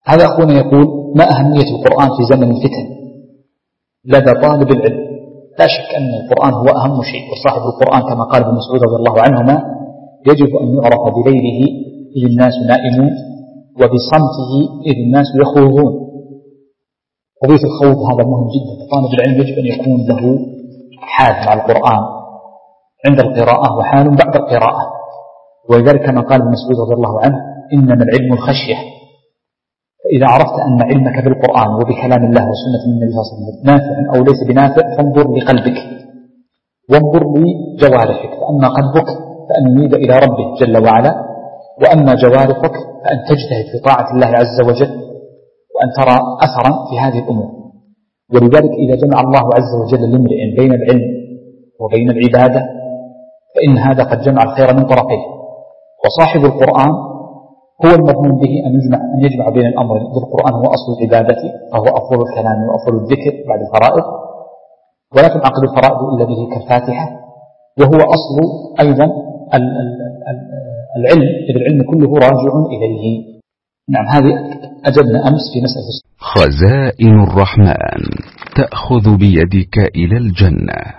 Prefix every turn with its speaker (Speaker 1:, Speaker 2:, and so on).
Speaker 1: هذا أخونا يقول: ما أهمية القرآن في زمن الفتن لدى طالب العلم؟ لا شك أن القرآن هو أهم شيء، وصاحب القرآن كما قال ابن مسعود رضي الله عنهما: يجب أن يعرف بليله إذ الناس نائمون، وبصمته إذ الناس يخوضون. قضية الخوض هذا مهم جدا. طالب العلم يجب أن يكون له حال مع القرآن عند القراءة وحال بعد القراءة، ولذلك كما قال ابن مسعود رضي الله عنه: إنما العلم الخشية. فإذا عرفت أن علمك بالقرآن وبكلام الله وسنة النبي صلى الله عليه وسلم نافع أو ليس بنافع، فانظر لقلبك وانظر لجوارحك. فأما قلبك فأن يميل إلى ربه جل وعلا، وأما جوارحك فأن تجتهد في طاعة الله عز وجل، وأن ترى أثرا في هذه الأمور. ولذلك إذا جمع الله عز وجل لامرئ بين العلم وبين العبادة، فإن هذا قد جمع الخير من طرفيه. وصاحب القرآن هو المضمون به أن يجمع بين الأمرين. القرآن هو أصل العبادة، فهو أفضل الكلام وأفضل الذكر بعد الفرائض، ولا تنعقد الفرائض إلا به كالفاتحة، وهو أصل أيضا العلم، إذ العلم كله راجع إليه. نعم، هذه أجبنا أمس في مسألة
Speaker 2: خزائن الرحمن تأخذ بيدك إلى الجنة.